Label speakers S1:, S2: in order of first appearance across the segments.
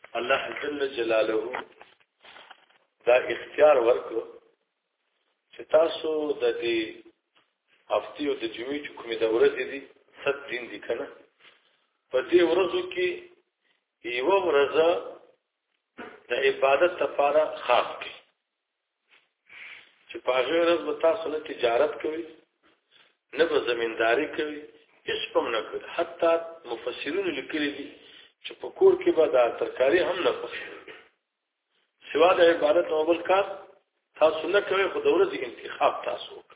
S1: الله جل جلاله دا اختیار ورکړو چې تاسو د دې هفتې او د جمعې چې کومې د ورځې دي 7 دین دي کنه په دې ورځو کې یو ورځ د عبادت لپاره خاص کړئ چې په هغه ورځ به تاسو نه تجارت کوئ نه به زمینداری کوئ هیڅ هم نه کوئ حتی مفسرون لیکلي دي چې په کور کې به دا ترکاری هم نه پخېږي سوا د عبادت او بل کار تاسو نه کوئ خو د ورځې انتخاب تاسو وکړئ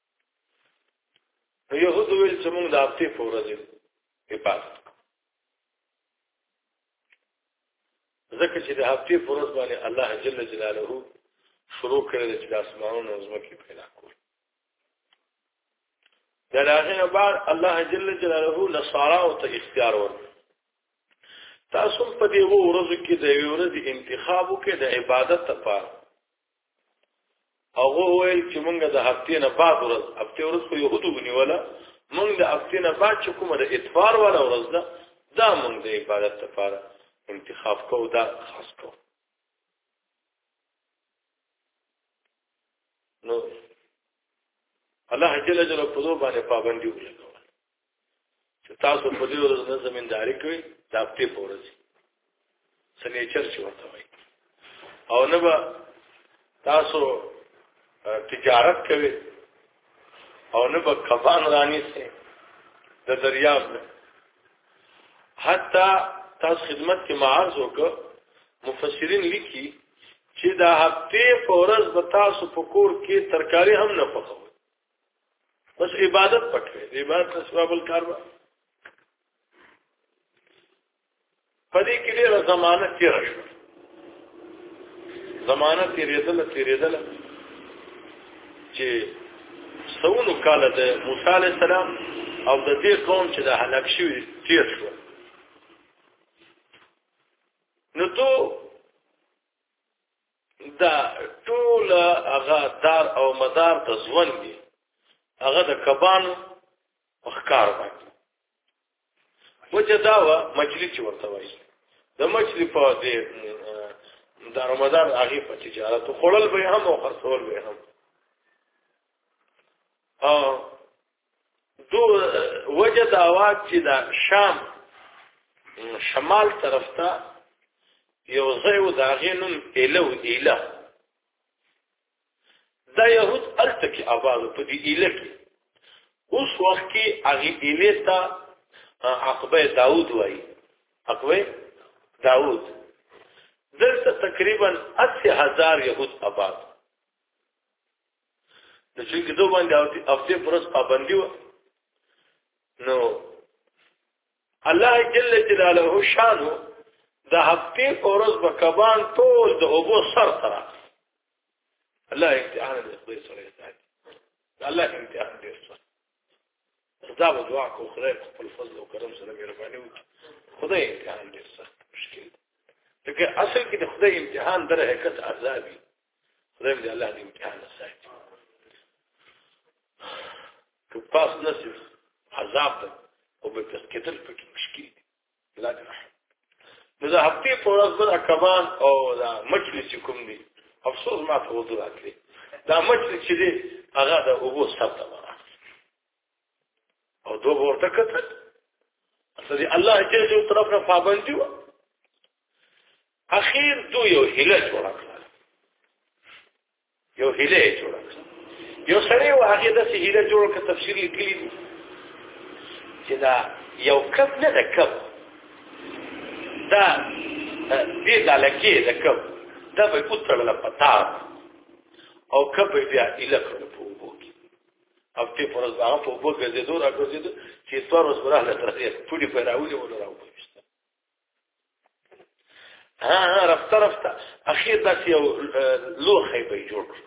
S1: نو یهود ویل چې موږ د هفتې په ورځ عبادت ځکه چې د هفتې په ورځ باندې الله جل جلاله شروع کړی چې د اسمانونو او ځمکې پیدا کول د هغې نه بعد الله جل جلاله نصاراو ته اختیار ورکړ تاسو په دې ورځو کې د یوې ورځې انتخاب وکړئ د عبادت لپاره هغه ویل چې موږ د هفتې نه بعد ورځ هفتې ورځ خو یهودو ونیوله موږ د هفتې نه بعد چې کومه د اتوار والا ورځ ده دا موږ د عبادت لپاره انتخاب کوو دا خاص کوو نو الله جل جلاله په دې باندې پابندي ولګوله چې تاسو په دې ورځ نه زمینداری کوئ د هفتې په ورځ سنیچر چې ورته وایي او نه به تاسو تجارت کوي او نه به کبان رانیسي د دریاب نه حتی تاسو خدمت کې معارض وکړه مفسرین لیکي چې د هفتې په ورځ به تاسو په کور کې ترکاری هم نه پخوئ بس عبادت پکوئ د عبادت نه سوا بل کار به په دې کې ډېره زمانه تېره شوه زمانه تېرېدله چې سونو کاله د موسی علیه السلام او د دې قوم چې د هلاک شوي تېر شو نو تو دا ټول هغه دار او مدار د ژوند دی هغه د کبانو ښکار باندې وجه دا وه مچلي چې ورته وایي د مچلي په دې دار او مدار هغې په تجارت خوړل به یې هم او خرڅول به یې هم دو وجه دا وه چې د شام شمال طرف ته یو ځای و د هغې نوم ایله دا یهود هلته کې آباد په دې ایله کې اوس وخت کې هغې ایلې ته عقبه داود وایي عقبه داود دلته تقریبا 80,000 یهود آباد نو چې دو باندې هفتې په ورځ پابندي وه نو الله جل جلاله شانو د هفتې په ورځ به کبان ټول د اوبو سر ته راغلي الله امتحان د خدای سره ساتي الله امتحان ډېر سخت دا به دعا کوو خدای په خپل فضل او کرم سره مهرباني وکړي خدای امتحان ډېر سخت مشکل دی ځکه اصل کې د خدای امتحان در حقیقت عذاب وي خدای دې الله دې امتحان ساتي که پاس نصیب عذاب ده او به تسکیدل پکې مشکل دی الله دې رحم نو د هفتې په ورځ به کبان او دا مچلي چې کوم دي افسوس ما ته وضو راکړي دا مچلي چې دی هغه د اوبو سر ته راغلي او دوی به ورته کتل اصل دې الله جل جلاله طرف نه پابندي وه اخیر دوی یو هیله جوړه کړه یو سړی و هغې داسې هیله جوړه کړه تفسیر لیکلي دي چې دا یو کب نه ده کب دا دې دالکې د کب دا به یې وتړله په تار او کب به یې بیا ایله کړله په اوبو کې هفتې په ورځ به هغه په اوبو ګرځېدو راګرځېدو چې اتوار ورځ به راغله تر پوډې به یې راونیولو راوبویسته رفته اخیر داسې یو لوښی به یې جوړ کړو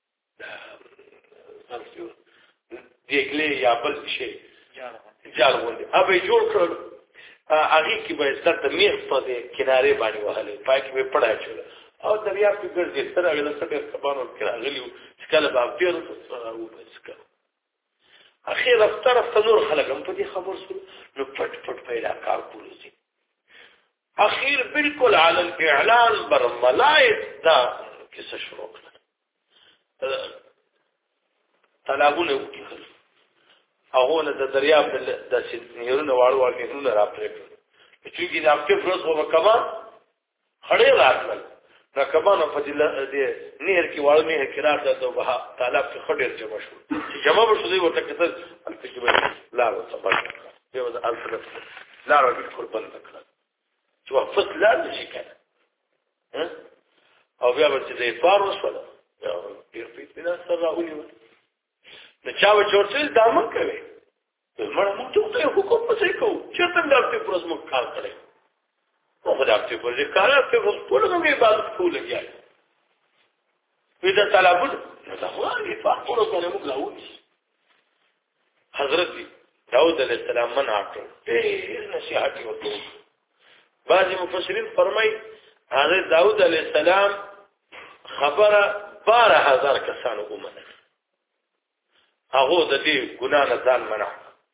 S1: دیګلې یا بل شی جال غوندې هغه یې جوړ کړل هغې کې به یې سر ته میخ په دې کنارې باندې وهلی پای کې به یې پړی اچوله او دریاب کې ګرځېدل هغې ته ډېر کبان ورکې راغلي وو چې کله به هفتې ورځ وباسي اخیر رفته نور خلک هم په دې خبر شول نو پټ په یې دا کار کولو ځي اخیر بالکل علی الاعلان بر ملائک دا کیسه شروع کړه طلبونه وکړل هغه له دریاب د سیدنیرونو واړو نهرونه راپرې کړل چې دا په پروس هو کمان خړې راغلل دا کمان په دې نهر کې واړو نه کړه د وها طالب کې خډیر جمع شو چې جمع شو دی ورته کتل الفجر لا وصبر دیو د الفلس لا بالکل بند کړ چې وقفت لا شي کنه او بیا به چې دې فار وسوله ډیر پیټ سره راولي نو چا و چورچل دامن کوي مړه موږ ته یو حکم پسې کوو چې څنګه په پروس مو کار کړي او خدای په دې کار په ټول موږ عبادت کوو لګیای وی دا طلبونه دا وایي فقره کوله موږ لاوي حضرت داود علیہ السلام منع کړ ډېر نصيحت وکړ بعضی مفسرین فرمایي حضرت داود علیہ السلام خبره 12000 کسانو ومنه هغه د دې ګنا نه ځان منع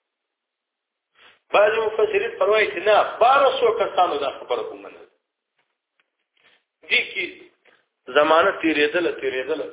S1: بعضی مفسرین فرمایي چې نه 1200 کسانو دا خبره ومنه دي کې زمانه تیرېدل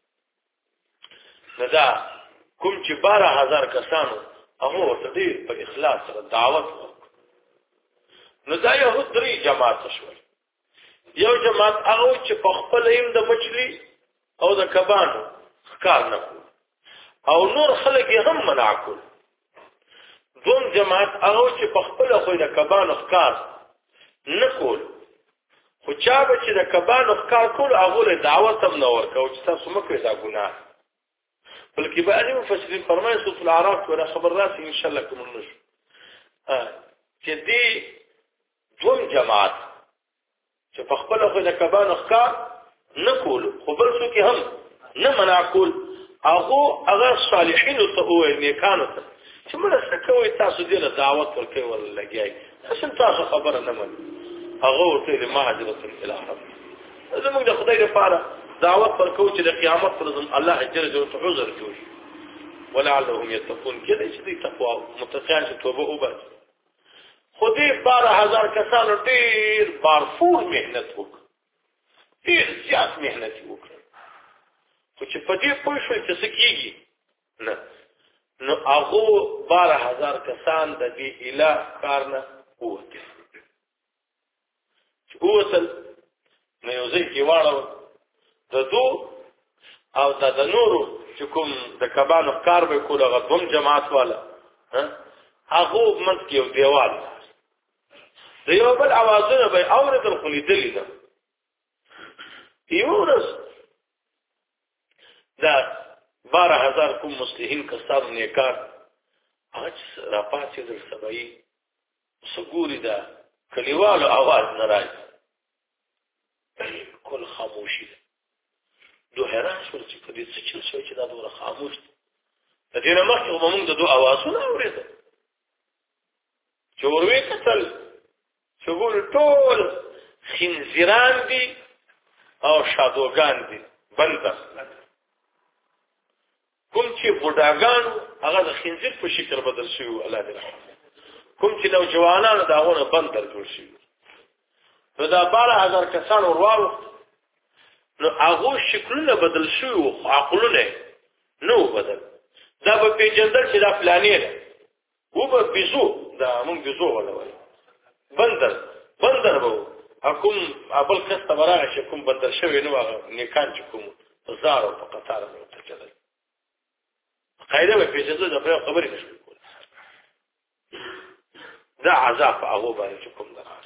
S1: نه دا کوم چې 12000 کسانو هغه ورته دې په اخلاص سره دعوت وکړ نو دا یو درې جماعت شول یو جماعت هغه چې په خپل ایم د مچلی او د کبانو ښکار نه کول او نور خلک یې هم منع کول دوم جماعت هغه چې په خپل خو د کبانو ښکار نه کول خو چا به چې د کبانو ښکار کول هغه له دعوت هم نه ورکاو چې تاسو مکه دا ګناه بلکې بعضی مفسرین فرمایي سورۃ الاعراف ولا خبر راسي ان شاء الله کوم نشو چې دې دوم جماعت چې په خپل خو د کبانو ښکار نه کول خو بل څوک هم نه منع کول هغه صالحین ته او نیکانو ته چې موږ څه کوي تاسو دې له دعوت ورکوي ولا لګیای تاسو خبره نه منئ هغه ورته له مهاجرت الاله زموږ د خدای لپاره دعوت ورکو چې د قیامت پر ځم الله جل جلاله عذر کوي ولعلهم يتقون کله چې دې تقوا متقین چې توبه وباسي خودی 12000 کسانو ډیر بارفور مهنت وکړ ډیر زیات مهنت وکړ خو چې په دې پوه شو چې څه کیږي نه نو هغه 12000 کسان د دې الہ کار نه وته چې وصل نو یو ځای کې واړو د دو او د نورو چې کوم د کبانو کار به کوله غوم جماعت والا هغه منځ کې یو دیوال د یو بل اوازونه به اوریدل خو لیدلې ده یو ورځ دا 12000 کوم مسلمانین کسان نیکار اج را پاتې د سبای سګوري دا کلیوالو आवाज نه راځي کل خاموشي دو حیران شول چې په دې څه چل شوی چې دا دوره خاموش د دې نه مخکې موږ د دوه اوازونه اورېدل چې وروي کتل چې ګور ټول خنزیران دي او شادوګان دي بنده کوم چې بوډاګانو هغه د خنزیر په شکل بدل شوی الله دې رحمت کوم چې نوجوانانو داغونه بندر جوړ شي نو دا 12000 کسان ورواو نو هغه شکلونه بدل شوی او عقلونه نو بدل دا به پیجندل چې دا پلانې ده او به بيزو دا مونږ بيزو ولا وای بندر به حکم ابل کسته براغه چې کوم بدل شوی نو هغه نیکان چې کوم زار او په قطار ته چلل قاعده به پیجندل دا خبرې نشي کول دا عذاب هغه باندې کوم درار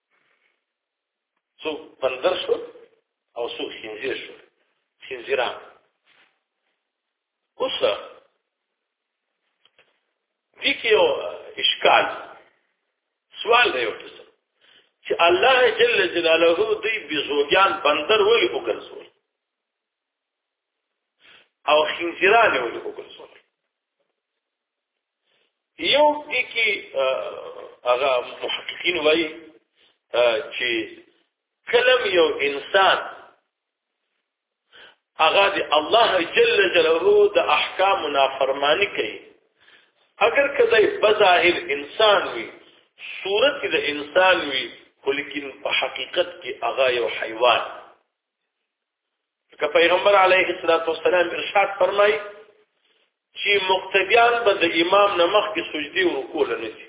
S1: سو بندر شو او سو خنزیر شو خنزیران اوس دي کې یو اشکال سوال دی ورته چې الله جل جلاله دوی بزوګیان بندر ولې وګرځول او خنزیران ولې وګرځول یو دي کې هغه محققین وایي چې کلم یو انسان هغه دی الله جل جلاله د احکام نافرمانی کوي اگر کدی بظاهر انسان وي صورت د انسان وي لیکن په حقیقت کې هغه یو حیوان. که پیغمبر علیه الصلاۃ والسلام ارشاد فرمایي چې مقتدیان به د امام نه مخکې سجدي او رکوع نه نشي.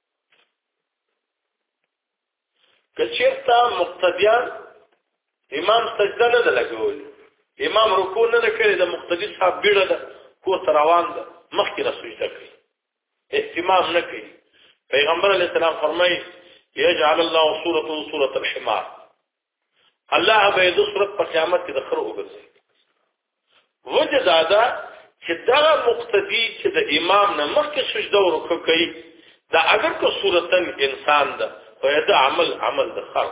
S1: که چېرته مقتدیان امام سجده نه ده لګولې، امام رکوع نه ده کړې، د مقتدي صاحب بیړه ده کور ته روان ده مخکې را سجده کوي، اهتمام نه کوي. پیغمبر علیه السلام فرمایي یجعل الله صورته صورة الحمار، الله به د صورت په قیامت کې د خر وګرځي. وجه دا ده چې دغه مقتدی چې د امام نه مخکې سجده او رکوع کوي دا اگر که صورتن انسان ده خو دا عمل د خر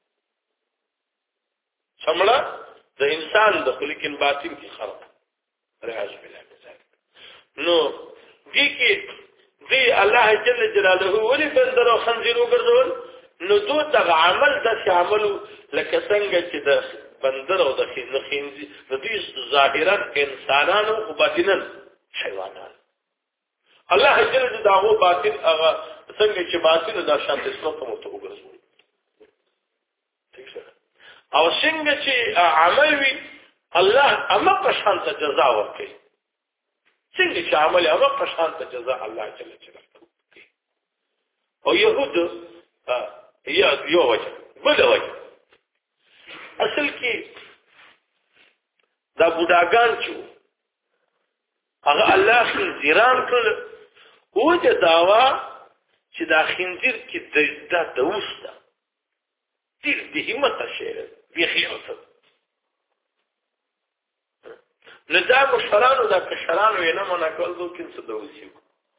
S1: شمله د انسان د لیکن باطن کې خر رعاج بالله. نو دې کې دی الله جل جلاله ولی بندر او خنزیر وګرځول، نو دو دغه عمل د عملو لکه څنګه چې د بندر او د خنزیر د دې ظاهرا انسانانو او باطنا حیوانات. الله جل جلاله باطن هغه څنګه چې باطن د شان اسلام په متو وګرځول او څنګه چې عمل وی الله اما په شان ته جزا ورکړي، څنګه چې عمل هغه په شان ته جزاء الله جل جلاله کوي. او يهود یو وجه بل وجه اصل کې دا بوډاګان چې هغه الله خنزیران کړل، وجه داوا چې دا خنزیر کې د دوسته تیر د همت شعر دی خیاطه نو دا مشرانو دا کشرانو یې نه مونږ کول دو کې څه دوسیو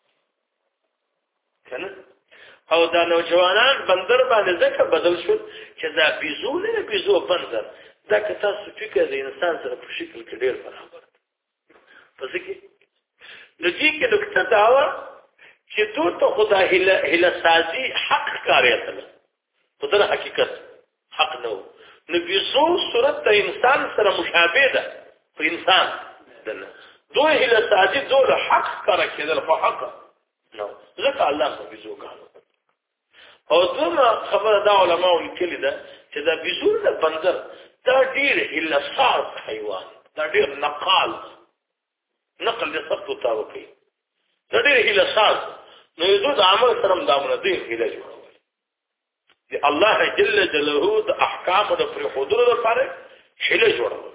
S1: کنه. او دا نوجوانان بندر باندې ځکه بدل شو چې دا بيزو نه بيزو بندر دا که تاسو فکر د انسان سره په شکل کې ډېر برابر پس کې نو دې کې نقطه دا و چې دوی خدای هله سازي حق کاریتل خدای حقیقت حق نو بيزو صورت د انسان سره مشابه ده په انسان دنه دوی هله سازي دوی حق کار کېدل په حق نو ځکه الله خو بيزو کانو. او دغه خبره دا علماء لیکلي ده چې دا بيزو د بندر دا ډیر هله ساز حیوان، دا ډیر نقل لسقط تاوکی، دا ډیر هله ساز. نو یو د عمل سره دامن دي هله جوړول دي الله جل جلاله د احکام د پر حضور لپاره هله جوړول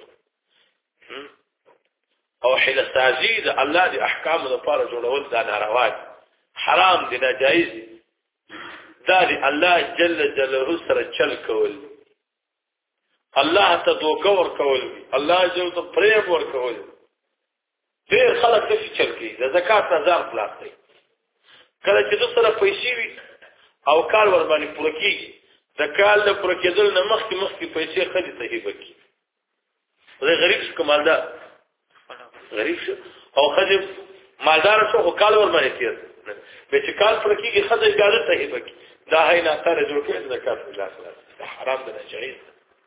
S1: او هله سازي د الله د احکام لپاره جوړول دا ناروا دي، حرام دي، ناجایز دي. دا دی الله جل جلاله سره چل کول، الله ته دوکه ور کول، الله جو ته پریب ور کول. ډېر خلک څه چل کوي د زکات نظر خلاص کوي، کله چې د سره پیسې وي او کال ور باندې پوره کیږي د کال د پوره کېدل نه مخکې پیسې خدي ته هیبه کی. زه غریب شو مالدار غریب شو او خدي مالدار شو او کال ور باندې تیر به چې کال پوره کیږي خدي اجازه ته هیبه کی. دا هینا تر جوړ کړي د زکات خلاص حرام ده جایز.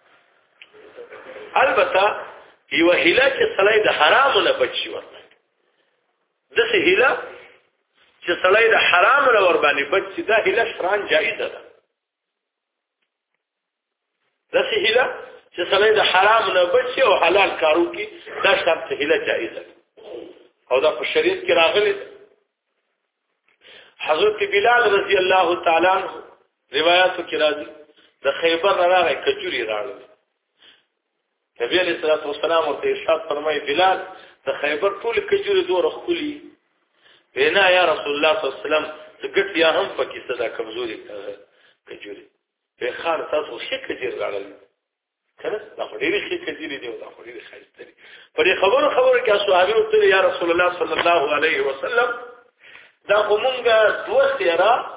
S1: البته یو هیله چې سړی د حرام نه بچي ورته د څه هیله چې سړی د حرام نه ور باندې بچي دا هیله شرعاً جایزه ده. د څه هیله چې سړی د حرام نه بچي او حلال کارو کې دا شرط هیله جایزه ده او دا په شریعت کې راغلي. حضرت بلال رضی الله تعالی عنہ روایتو کې راځي د خیبر راغی کجوري راغلی. نبی علیہ الصلوۃ والسلام ورته ارشاد فرمایي بلال د خیبر ټول کجوري دوه خولي وینا یا رسول الله صلی الله علیه وسلم څنګه یا هم پکې صدا کمزوري کجوري په خار تاسو څه کجوري راغلی کنه دا ډېری څه کجوري دی او دا ډېری خاصه دی. په دې خبرو کې صحابي ورته یا رسول الله صلی الله علیه وسلم دا کومه دوه سیرا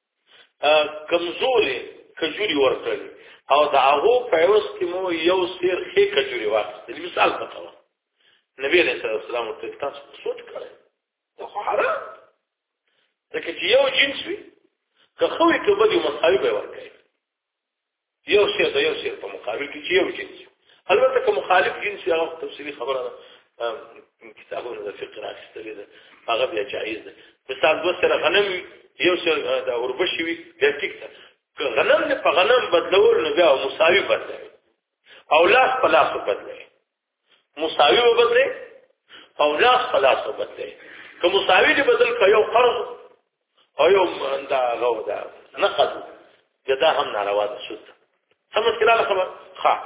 S1: کمزوري کجوري ورکړي او دا هغه په اوس کې مو یو سیر خې کجوري واخیستل. مثال پتاوه نبی علیہ السلام ورته تاسو سوچ کړئ دا خو حرام ده چې یو جنس وي که خوې کې بده مساوي به ورکړي یو سیر د یو سیر په مقابل کې چې یو جنس. البته که مخالف جنس هغه تفصیلی خبره ده کتابونو د فقه راځي ده هغه بیا جایز ده. مثال دوه سره غنم یو سره د اوربشي وي د ټیک که غنم نه په غنم بدلول نو بیا مساوي بدلوي او لاس په لاس بدلوي مساوي بدلوي او لاس په لاس بدلوي که مساوي دې بدل کيو قرض او یو دا غو دا نقد دا هم ناروا ده شو سمجھ کړه خبر ښه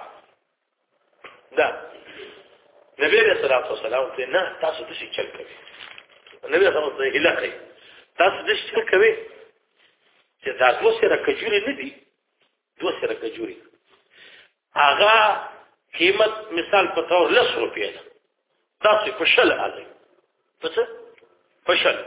S1: دا نبی رسول الله صلی الله علیه وسلم نه تاسو د شي چل کوي نبی رسول الله هله کوي تاسو د شي چل کوي چې دا دوه سره کجوري نه دي دوه سره کجوري هغه قیمت مثال په تور 10 روپیا ده تاسو په شل اله څه په شل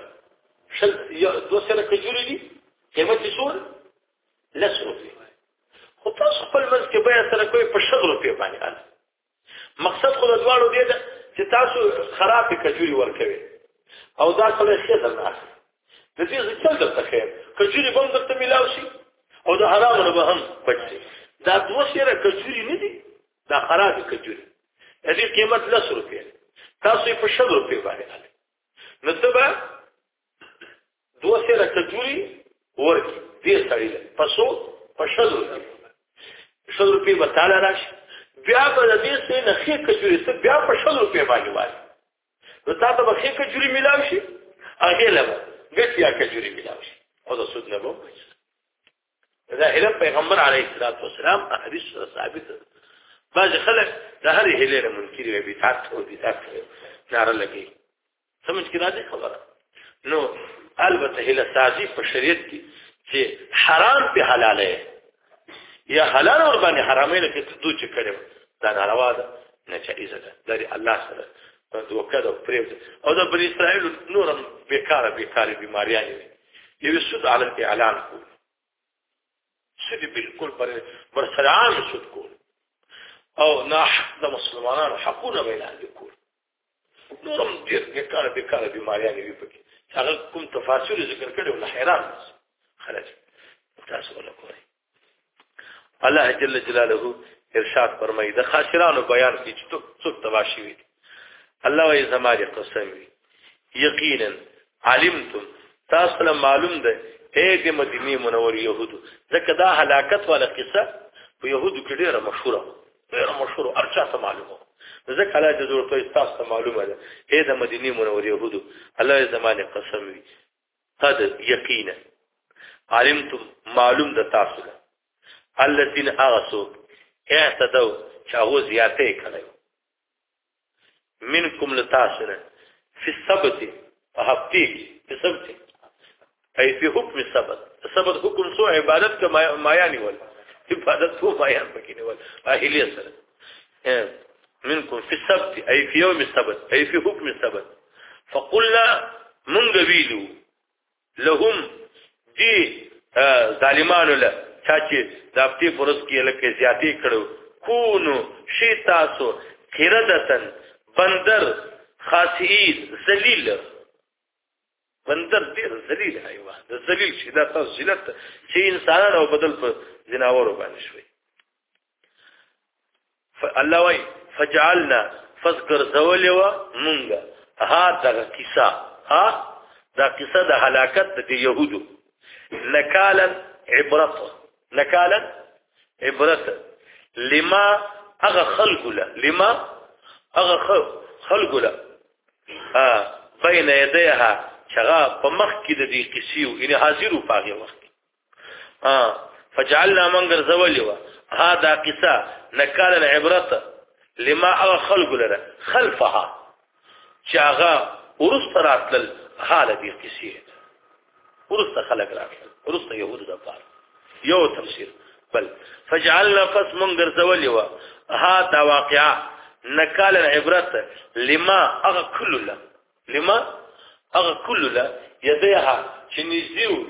S1: دوه سره کجوري دي قیمت یې څو 10 روپیا خو تاسو خپل منځ کې بیا سره کوئی په 10 روپیا باندې اله مقصد خو د دواړو دی چې تاسو خراب کجوري ورکوي او دا کله څه درنه د دې څه څه د خیر کجوري بم درته ملاوي شي او د حرام نه به هم بچي دا دوه سره کجوري نه دي دا خراب کجوري دې قیمت 10 روپیا تاسو په 10 روپیا باندې اله نو تبا دوه سره کجوري ورکی دې سړی له پسو په 10 روپیا به تعالی راشي بیا په دې څه نه خې کجوري څه بیا په 10 روپیا باندې وایي نو تاسو به خې کجوري ملاوي شي هغه له ګټیا کجوري ملاوي شي او د سود نه وو دا علم پیغمبر علیه الصلاۃ والسلام حدیث ثابت بعض خلک د هر هلي منکر وي بدعت او بدعت نار لګي سمجھ کې راځي خبره نو البته هله سازي په شریعت کې چې حرام په حلاله یا حلال اور باندې حرامه نه کې دوی چې کړو دا ناروا ده نه جایزه ده د الله سره دوکه او پریوز او د بنی اسرائیل نورم بیکاره بیماریان یو سود علی الاعلان کو سود بالکل پر سرعان سود کو او نه د مسلمانانو حقونه اعلان کو نورم ډیر بیکاره بیماریان وي پکې هغه کوم تفاصیل ذکر کړو نه حیران خلاص تاسو وکړئ الله جل جلاله ارشاد فرمایي د خاسرانو بیان کې چې څوک تباشي وي الله وی زماري قسم وي یقینا علمتم تاسو له معلوم ده اې د مدینه منوره يهودو ځکه دا هلاکت والا قصه په يهودو کې ډیره مشهوره ارچا ته معلومه ځکه الله د ضرورت تاسو ته معلومه ده اې د مدینه منوره يهودو الله زمانه قسم وي قد یقینا علمتم معلوم ده تاسو له الذين اغسوا اعتدوا چاغو زیاته کړو منکم لتاسنا في السبت فهبتي في السبت اي في حكم السبت حكم سو عبادت کا مایانی ول عبادت سو مایان پکې ول اهلیه سره منکم في السبت اي في يوم السبت اي في حكم السبت فقلنا من قبيلو لهم دي ظالمان له چاچه دابتی فرض کې لکه زیاتی کړو کونو شی تاسو قردتن بندر خاصین ذلیل بندر ډیر ذلیل حیوان د ذلیل شي دا تاسو ذلت چې انسانانو بدل په جناورو باندې شوي الله وايي فجعلنا فذكر ذولوا مونږه دا قصه د هلاکت د يهودو نکالا عبرت لما اغا خلق له بین یدیها چغا په مخ کې د دې قصیو یعنی حاضرو پاغه وخت فجعلنا منغر زولیوا هذا قصه نکالا عبرت لما اغا خلق له خلفها چغا ورست راتل حاله دې قصیه ورست خلق راتل ورست يهود د پاره یو تفسیر بل فجعلنا فس منغر زولیوا هذا واقعا نکال العبرت لما اغا كل لا يديها تنزيو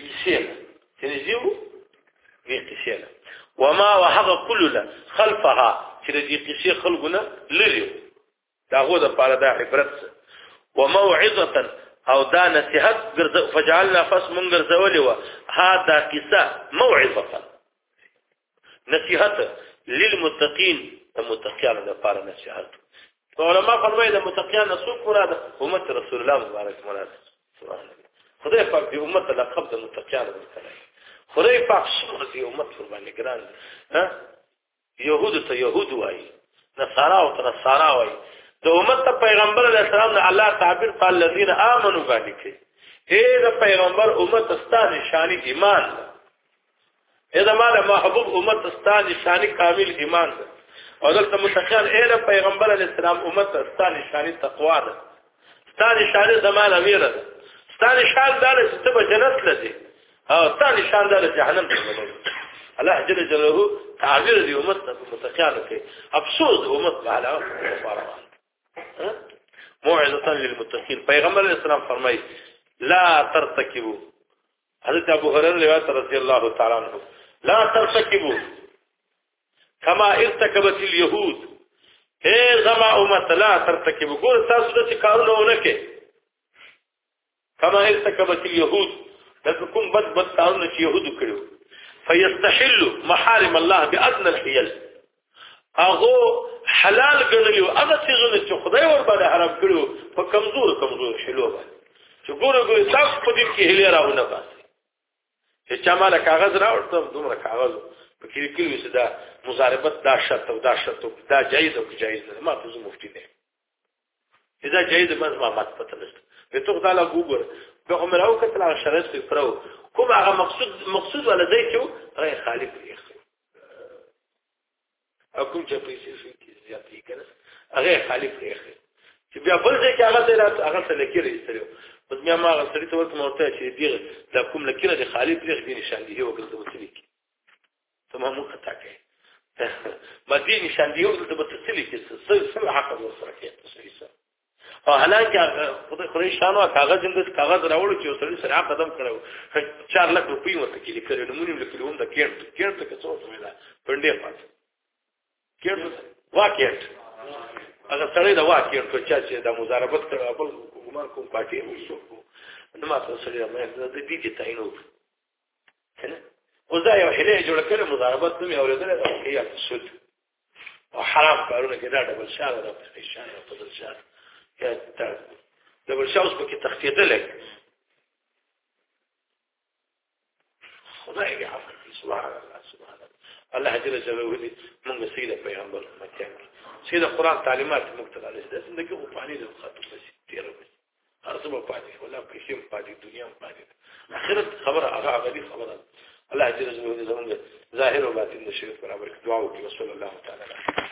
S1: ديقسينا وما وحق كل لا خلفها ديقسي خلقنا لليو دا هو دا پارا دا عبرت وموعظة او دا نصيحت فجعلنا فس منغر زولوا هذا قصة موعظة نصيحت للمتقين المتقين دا پارا نصيحت علماء فرمایي د متقین نسوک مراد امت رسول الله مبارک مراد سبحان الله خدای پاک دې امت لقب د متقین ورکړي خدای پاک څومره دی امت قرباني ګران ها يهود ته يهود وایي نصارا او ته نصارا وایي د امت ته پیغمبر علیه السلام نه الله تعبیر قال الذين امنوا باندې کوي اے د پیغمبر امت استا نشانی ایمان اے د مال محبوب امت استا نشانی کامل ایمان ده او دلته متقین اے د پیغمبر علیه السلام امت استا نشانی تقوا ده استا نشانی زمانه ویره ده استا نشان دار چې ته جنت لدی او استا نشان دار جهنم ته ولې الله جل جلاله تعبیر دی امت متقین کوي افسوس امت على کفار موعظه للمتقين پیغمبر علیہ السلام فرمای لا ترتكبوا حضرت ابو هريره روایت رضی الله تعالی عنہ لا ترتكبوا كما ارتكبت اليهود اے زما امت لا ترتكبوا ګور تاسو د کارونه ونکه كما ارتكبت اليهود لکه بد کارونه چې يهود کړو فيستحل محارم الله بأدنى الحيل هغه حلال ګڼلو هغه څه چې خدای ور باندې حرام کړو په کمزور حلو باندې چې ګوره تاسو په دې کې هلي راونه باسي چې چا مال کاغذ راوړم دومره کاغذ په کې کلیو څه دا مضاربت دا شرط او دا جایز او جایز نه ما ته مفتي نه اذا جایز ما مات پته نشته به تو خدای لا ګوره به عمر او کتل شرط په پرو کوم هغه مقصود ولا ځای چې غیر خالق دی او کوم چې پیسې کې زیاتې کنه هغه خالق دی چې بیا بل ځای کې هغه څه لکیره ایستلو بس بیا ما هغه سړی ته ورته مرته چې دیغه دا کوم لکیره دی خالق دی نشان دی یو ګل د وسلی کې تمام خطا کوي ما دې نشان دی یو ګل د وسلی کې څه حق ورسره کې تاسو او حالانکه خدای شانو کاغذ کاغذ راوړو چې سړی سره قدم کړو 4 لک روپۍ ورته کې لیکل نو مونږ لیکلو هم د کېنټ څه څه ویلا پندې پات کېنټ واکېټ هغه سړی دا واکېټ کو چې د مضاربت کړه خپل حکومت کوم پارټي وشو نو ما څه سړی مې د دې کې تعینو کنه او دا یو هله جوړ کړو مضاربت نو اوریدل دا هي سود او حرام کارونه کې دا ډبل شاله دا په شان او په دل شاله دا بل شاوس په کې تخفیدل خدای عافیت سبحان الله الله جل جلاله دې موږ سیده پیغمبر مکه سیده قران تعلیمات مختلفه ده زندگی په پانی د خاطر بس تیر بس ارزو په پانی ولا په شی په پانی دنیا په پانی اخرت خبر هغه غوړي خبره الله جل جلاله دې زموږ ظاهر او باطن د شریف برابر دعا وکړي صلی الله تعالی